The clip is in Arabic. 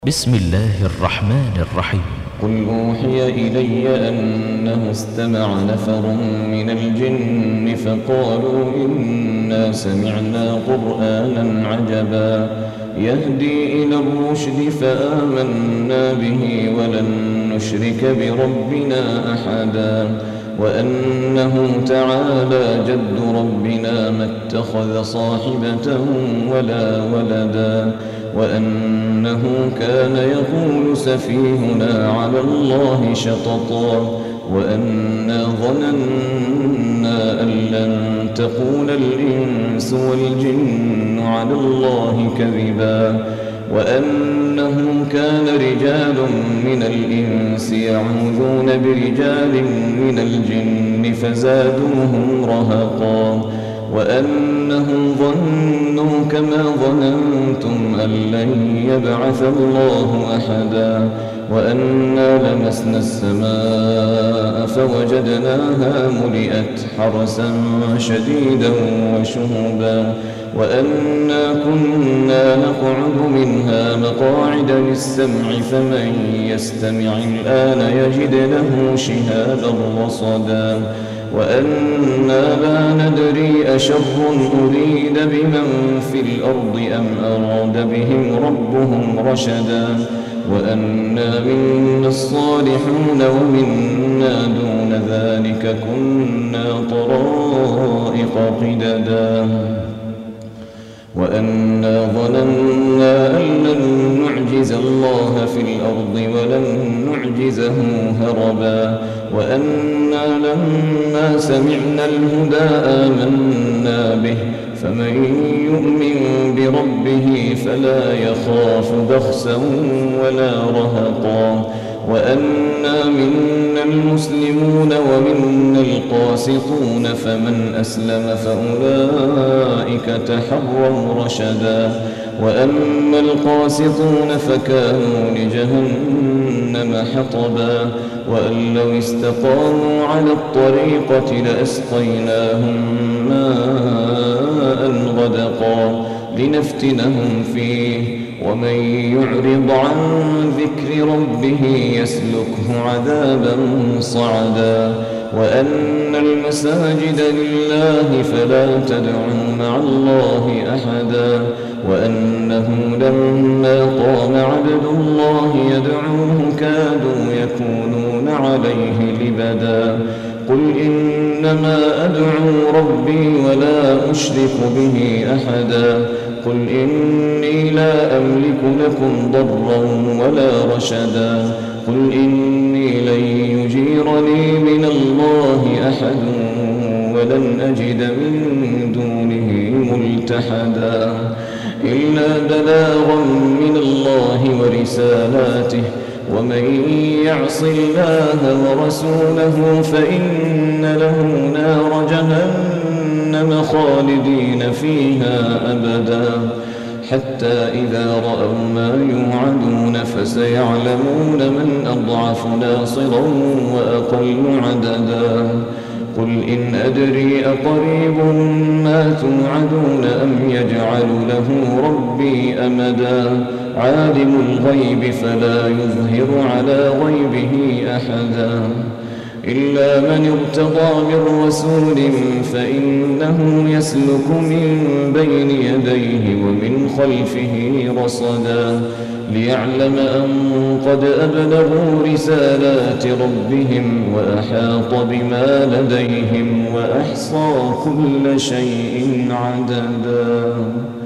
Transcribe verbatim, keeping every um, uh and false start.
بسم الله الرحمن الرحيم. قل أوحي إلي أنه استمع نفر من الجن فقالوا إنا سمعنا قرآنا عجبا يهدي إلى الرشد فآمنا به ولن نشرك بربنا أحدا وأنه تعالى جد ربنا ما اتخذ صاحبة ولا ولدا وأنه كان يقول سفيهنا على الله شططا وأنا ظننا أن لن تقول الإنس والجن على الله كذبا وأنه كان رجال من الإنس يعوذون برجال من الجن فزادوهم رهقا وأنهم ظنوا كما ظننتم أن لن يبعث الله أحدا وأنا لمسنا السماء فوجدناها ملئت حرسا شديدا وشهبا وأنا كنا نقعد منها مقاعد للسمع فمن يستمع الآن يجد له شهابا رصدا وأنا لا ندري أشر أريد بمن في الأرض أم أراد بهم ربهم رشدا وأنا منا الصالحون ومنا دون ذلك كنا طرائق قددا وأنا ظننا أن لن نعجز الله في الأرض ولن نعجزه هربا وأنا لما سمعنا الهدى آمنا به فمن يؤمن بربه فلا يخاف بخسا ولا رهقا وأنا منا المسلمون ومنا القاسطون فمن أسلم فأولئك تحروا رشدا وأما القاسطون فكانوا لجهنم حطبا وأن لو استقاموا على الطريقة لأسقيناهم ماء غدقا لنفتنهم فيه ومن يعرض عن ذكر ربه يسلكه عذابا صعدا وأن المساجد لله فلا تدعوا مع الله أحدا وأنه لما قام عبد الله يدعوه كادوا يكونون عليه لبدا قل إنما أدعو ربي ولا أشرك به أحدا قل إني لا أملك لكم ضرا ولا رشدا قل إني لن يجيرني من الله أحد ولن أجد من دونه ملتحدا إلا بلاغا من الله ورسالاته ومن يعص الله ورسوله فإن له نار جهنم خالدين فيها أبدا حتى إذا رأوا ما يوعدون فسيعلمون من أضعف ناصرا وأقل عددا قل إن أدري أقريب ما توعدون أم يجعل له ربي أمدا عالم الغيب فلا يظهر على غيبه أحدا إلا من ارتضى من رسول فإنه يسلك من بين يديه ومن خلفه رصدا ليعلم أن قد أبلغوا رسالات ربهم وأحاط بما لديهم وأحصى كل شيء عددا.